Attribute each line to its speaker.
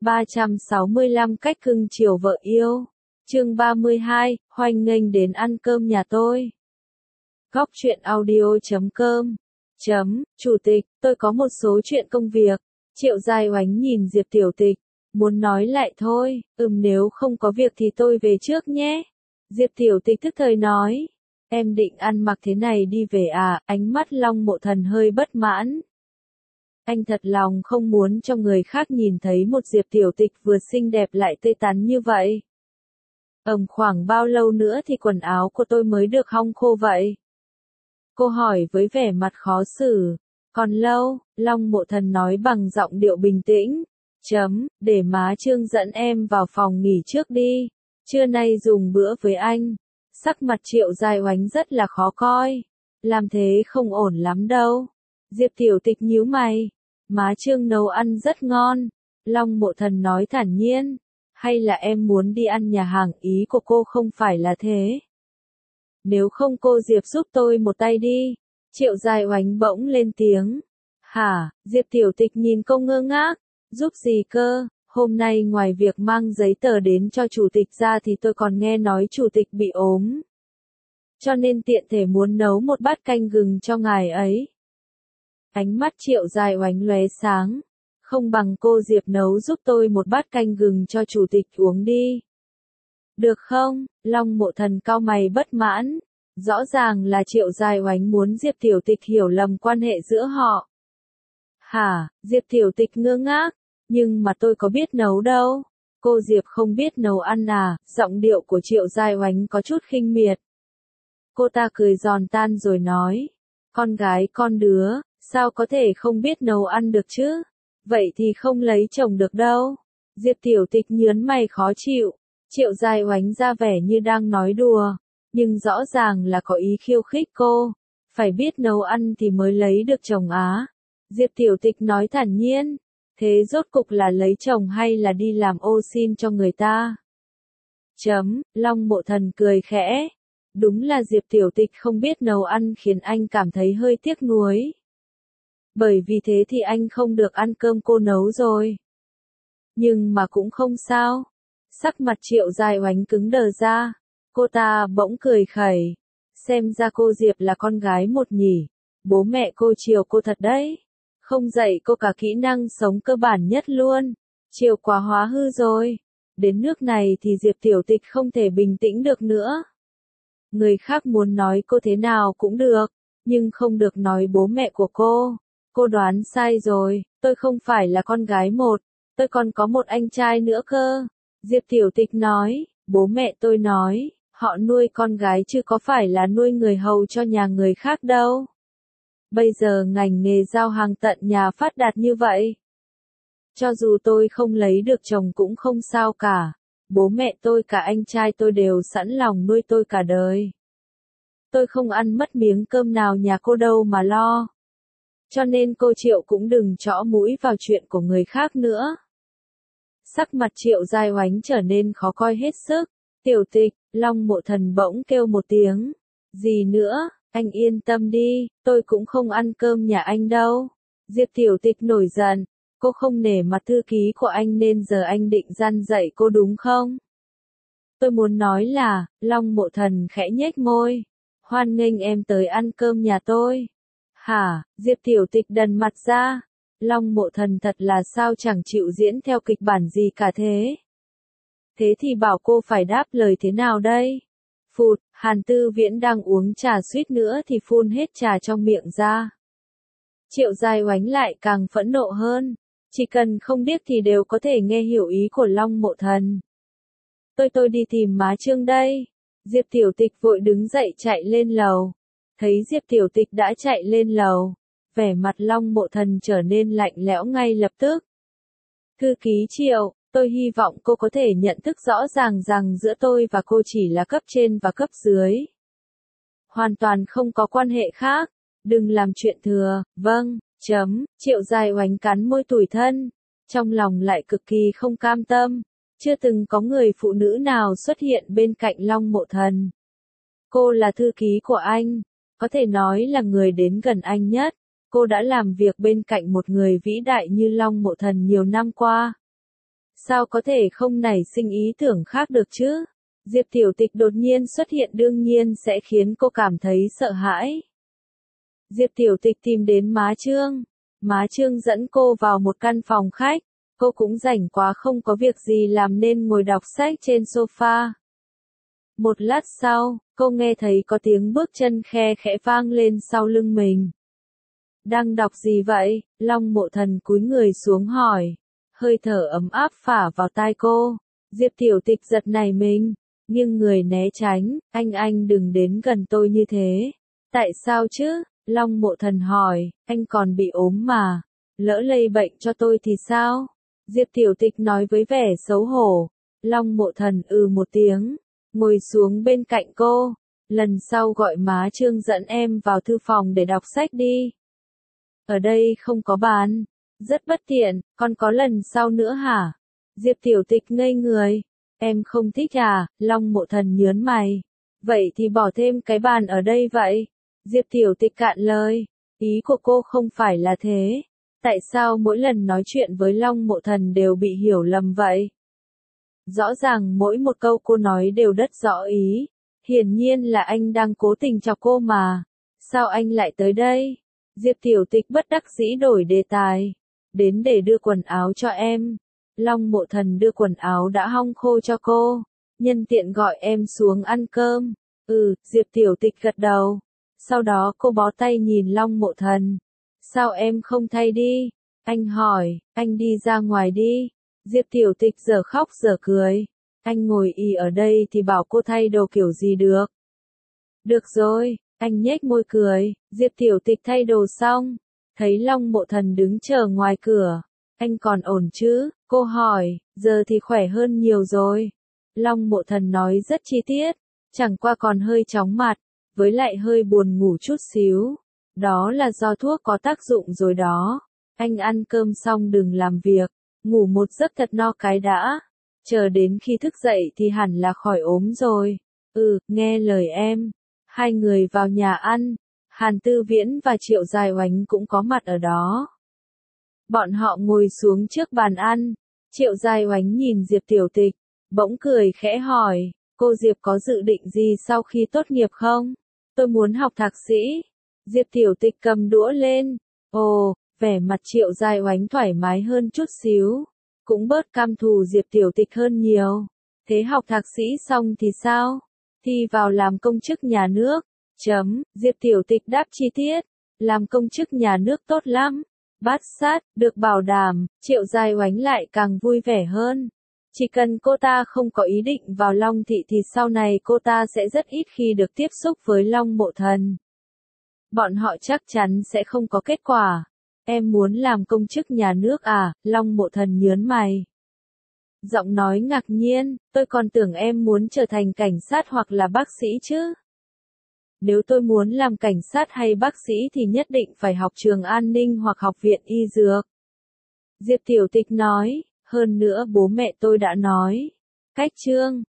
Speaker 1: 365 cách cưng chiều vợ yêu. Chương 32, hoan nghênh đến ăn cơm nhà tôi. Góc truyện audio.com. Chủ tịch, tôi có một số chuyện công việc. Triệu Giai Oánh nhìn Diệp Tiểu Tịch, muốn nói lại thôi, nếu không có việc thì tôi về trước nhé. Diệp Tiểu Tịch tức thời nói, em định ăn mặc thế này đi về à? Ánh mắt Long Mộ Thần hơi bất mãn. Anh thật lòng không muốn cho người khác nhìn thấy một Diệp Tiểu Tịch vừa xinh đẹp lại tươi tắn như vậy. Khoảng bao lâu nữa thì quần áo của tôi mới được hong khô vậy? Cô hỏi với vẻ mặt khó xử. Còn lâu, Long Mộ Thần nói bằng giọng điệu bình tĩnh. Để má Trương dẫn em vào phòng nghỉ trước đi. Trưa nay dùng bữa với anh. Sắc mặt Triệu Giai Oánh rất là khó coi. Làm thế không ổn lắm đâu. Diệp Tiểu Tịch nhíu mày. Má Trương nấu ăn rất ngon. Long Mộ Thần nói thản nhiên. Hay là em muốn đi ăn nhà hàng? Ý của cô không phải là thế. Nếu không cô Diệp giúp tôi một tay đi. Triệu Giai Oánh bỗng lên tiếng. Hả? Diệp Tiểu Tịch nhìn cô ngơ ngác. Giúp gì cơ? Hôm nay ngoài việc mang giấy tờ đến cho chủ tịch ra thì tôi còn nghe nói chủ tịch bị ốm. Cho nên tiện thể muốn nấu một bát canh gừng cho ngài ấy. Ánh mắt Triệu Giai Oánh lóe sáng. Không bằng cô Diệp nấu giúp tôi một bát canh gừng cho chủ tịch uống đi. Được không? Long Mộ Thần cau mày bất mãn. Rõ ràng là Triệu Giai Oánh muốn Diệp Tiểu Tịch hiểu lầm quan hệ giữa họ. Hả? Diệp Tiểu Tịch ngơ ngác. Nhưng mà tôi có biết nấu đâu. Cô Diệp không biết nấu ăn à? Giọng điệu của Triệu Giai Oánh có chút khinh miệt. Cô ta cười giòn tan rồi nói. Con gái con đứa, sao có thể không biết nấu ăn được chứ? Vậy thì không lấy chồng được đâu. Diệp Tiểu Tịch nhớn mày khó chịu. Triệu Giai Oánh ra vẻ như đang nói đùa. Nhưng rõ ràng là có ý khiêu khích cô. Phải biết nấu ăn thì mới lấy được chồng á. Diệp Tiểu Tịch nói thản nhiên. Thế rốt cục là lấy chồng hay là đi làm ô xin cho người ta? Long Mộ Thần cười khẽ. Đúng là Diệp Tiểu Tịch không biết nấu ăn khiến anh cảm thấy hơi tiếc nuối. Bởi vì thế thì anh không được ăn cơm cô nấu rồi. Nhưng mà cũng không sao. Sắc mặt Triệu Giai Oánh cứng đờ ra. Cô ta bỗng cười khẩy. Xem ra cô Diệp là con gái một nhỉ. Bố mẹ cô chiều cô thật đấy. Không dạy cô cả kỹ năng sống cơ bản nhất luôn. Chiều quá hóa hư rồi. Đến nước này thì Diệp Tiểu Tịch không thể bình tĩnh được nữa. Người khác muốn nói cô thế nào cũng được. Nhưng không được nói bố mẹ của cô. Cô đoán sai rồi. Tôi không phải là con gái một. Tôi còn có một anh trai nữa cơ. Diệp Tiểu Tịch nói. Bố mẹ tôi nói. Họ nuôi con gái chứ có phải là nuôi người hầu cho nhà người khác đâu. Bây giờ ngành nghề giao hàng tận nhà phát đạt như vậy. Cho dù tôi không lấy được chồng cũng không sao cả. Bố mẹ tôi cả anh trai tôi đều sẵn lòng nuôi tôi cả đời. Tôi không ăn mất miếng cơm nào nhà cô đâu mà lo. Cho nên cô Triệu cũng đừng chõ mũi vào chuyện của người khác nữa. Sắc mặt Triệu Giai Oánh trở nên khó coi hết sức. Tiểu Tịch, Long Mộ Thần bỗng kêu một tiếng. Gì nữa? Anh yên tâm đi, tôi cũng không ăn cơm nhà anh đâu. Diệp Tiểu Tịch nổi giận. Cô không nể mặt thư ký của anh nên giờ anh định gian dạy cô đúng không? Tôi muốn nói là, Long Mộ Thần khẽ nhếch môi. Hoan nghênh em tới ăn cơm nhà tôi. Hả? Diệp Tiểu Tịch đần mặt ra. Long Mộ Thần thật là sao chẳng chịu diễn theo kịch bản gì cả thế. Thế thì bảo cô phải đáp lời thế nào đây? Phụt, Hàn Tư Viễn đang uống trà suýt nữa thì phun hết trà trong miệng ra. Triệu Giai Oánh lại càng phẫn nộ hơn. Chỉ cần không điếc thì đều có thể nghe hiểu ý của Long Mộ Thần. Tôi đi tìm má Trương đây. Diệp Tiểu Tịch vội đứng dậy chạy lên lầu. Thấy Diệp Tiểu Tịch đã chạy lên lầu. Vẻ mặt Long Mộ Thần trở nên lạnh lẽo ngay lập tức. Thư ký Triệu, tôi hy vọng cô có thể nhận thức rõ ràng rằng giữa tôi và cô chỉ là cấp trên và cấp dưới. Hoàn toàn không có quan hệ khác. Đừng làm chuyện thừa. Vâng. Triệu Giai Oánh cắn môi tủi thân. Trong lòng lại cực kỳ không cam tâm. Chưa từng có người phụ nữ nào xuất hiện bên cạnh Long Mộ Thần. Cô là thư ký của anh. Có thể nói là người đến gần anh nhất. Cô đã làm việc bên cạnh một người vĩ đại như Long Mộ Thần nhiều năm qua. Sao có thể không nảy sinh ý tưởng khác được chứ? Diệp Tiểu Tịch đột nhiên xuất hiện đương nhiên sẽ khiến cô cảm thấy sợ hãi. Diệp Tiểu Tịch tìm đến má Trương. Má Trương dẫn cô vào một căn phòng khách. Cô cũng rảnh quá không có việc gì làm nên ngồi đọc sách trên sofa. Một lát sau, cô nghe thấy có tiếng bước chân khe khẽ vang lên sau lưng mình. Đang đọc gì vậy? Long Mộ Thần cúi người xuống hỏi. Hơi thở ấm áp phả vào tai cô. Diệp Tiểu Tịch giật nảy mình, nhưng người né tránh. Anh đừng đến gần tôi như thế. Tại sao chứ? Long Mộ Thần hỏi. Anh còn bị ốm mà. Lỡ lây bệnh cho tôi thì sao? Diệp Tiểu Tịch nói với vẻ xấu hổ. Long Mộ Thần một tiếng, ngồi xuống bên cạnh cô. Lần sau gọi má Trương dẫn em vào thư phòng để đọc sách đi. Ở đây không có bàn. Rất bất tiện, còn có lần sau nữa hả? Diệp Tiểu Tịch ngây người. Em không thích à? Long Mộ Thần nhớn mày. Vậy thì bỏ thêm cái bàn ở đây vậy. Diệp Tiểu Tịch cạn lời. Ý của cô không phải là thế. Tại sao mỗi lần nói chuyện với Long Mộ Thần đều bị hiểu lầm vậy? Rõ ràng mỗi một câu cô nói đều rất rõ ý. Hiển nhiên là anh đang cố tình chọc cô mà. Sao anh lại tới đây? Diệp Tiểu Tịch bất đắc dĩ đổi đề tài. Đến để đưa quần áo cho em. Long Mộ Thần đưa quần áo đã hong khô cho cô. Nhân tiện gọi em xuống ăn cơm. Diệp Tiểu Tịch gật đầu. Sau đó cô bó tay nhìn Long Mộ Thần. Sao em không thay đi? Anh hỏi, anh đi ra ngoài đi. Diệp Tiểu Tịch giờ khóc giờ cười. Anh ngồi ở đây thì bảo cô thay đồ kiểu gì được. Được rồi, anh nhếch môi cười. Diệp Tiểu Tịch thay đồ xong. Thấy Long Mộ Thần đứng chờ ngoài cửa. Anh còn ổn chứ? Cô hỏi, giờ thì khỏe hơn nhiều rồi. Long Mộ Thần nói rất chi tiết. Chẳng qua còn hơi chóng mặt. Với lại hơi buồn ngủ chút xíu. Đó là do thuốc có tác dụng rồi đó. Anh ăn cơm xong đừng làm việc. Ngủ một giấc thật no cái đã. Chờ đến khi thức dậy thì hẳn là khỏi ốm rồi. Nghe lời em. Hai người vào nhà ăn. Hàn Tư Viễn và Triệu Dài Oánh cũng có mặt ở đó. Bọn họ ngồi xuống trước bàn ăn. Triệu Dài Oánh nhìn Diệp Tiểu Tịch. Bỗng cười khẽ hỏi. Cô Diệp có dự định gì sau khi tốt nghiệp không? Tôi muốn học thạc sĩ. Diệp Tiểu Tịch cầm đũa lên. Vẻ mặt Triệu Dài Oánh thoải mái hơn chút xíu. Cũng bớt căm thù Diệp Tiểu Tịch hơn nhiều. Thế học thạc sĩ xong thì sao? Thi vào làm công chức nhà nước. Diệp Tiểu Tịch đáp chi tiết. Làm công chức nhà nước tốt lắm. Bát sát, được bảo đảm. Triệu Dài Oánh lại càng vui vẻ hơn. Chỉ cần cô ta không có ý định vào Long Thị thì sau này cô ta sẽ rất ít khi được tiếp xúc với Long Mộ Thần. Bọn họ chắc chắn sẽ không có kết quả. Em muốn làm công chức nhà nước à? Long Mộ Thần nhớn mày. Giọng nói ngạc nhiên, tôi còn tưởng em muốn trở thành cảnh sát hoặc là bác sĩ chứ. Nếu tôi muốn làm cảnh sát hay bác sĩ thì nhất định phải học trường an ninh hoặc học viện y dược. Diệp Tiểu Tịch nói, hơn nữa bố mẹ tôi đã nói. Cách Trương,